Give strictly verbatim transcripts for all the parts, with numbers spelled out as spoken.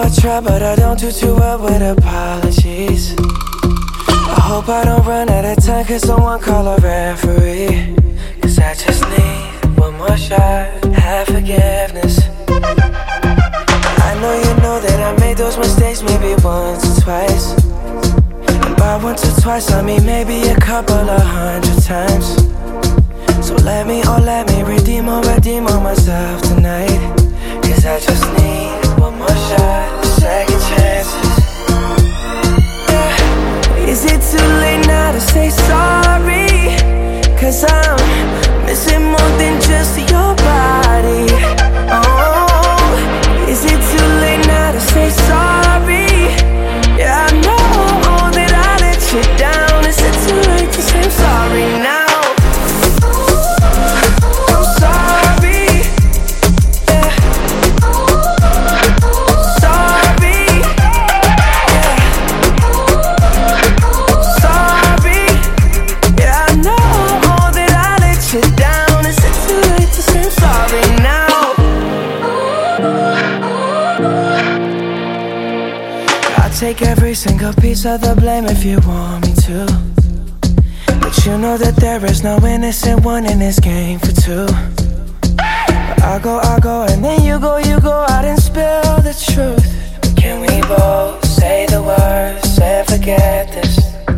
I try, but I don't do too well with apologies. I hope I don't run out of time, cause someone call a referee. Cause I just need one more shot, have forgiveness. I know you know that I made those mistakes maybe once or twice. And by once or twice I mean maybe a couple of hundred times. So let me, oh let me redeem or redeem on myself tonight. Cause I just need one more shot, second chances. Yeah. Is it too late now to say sorry? Cause I'm missing more than just your body. Oh, is it too late now to say sorry? Yeah, I know that I let you down. Is it too late to say I'm sorry now? Take every single piece of the blame if you want me to. But you know that there is no innocent one in this game for two. But I go, I go, and then you go, you go out and spill the truth. Can we both say the words and forget this?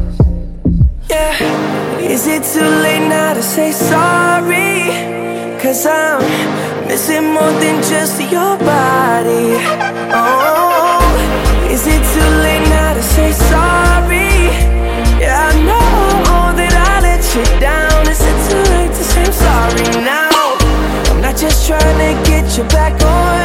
Yeah. Is it too late now to say sorry? Cause I'm missing more than just your body. Oh, is it too late now to say sorry? Yeah, I know that I let you down. Is it too late to say I'm sorry now? I'm not just trying to get you back on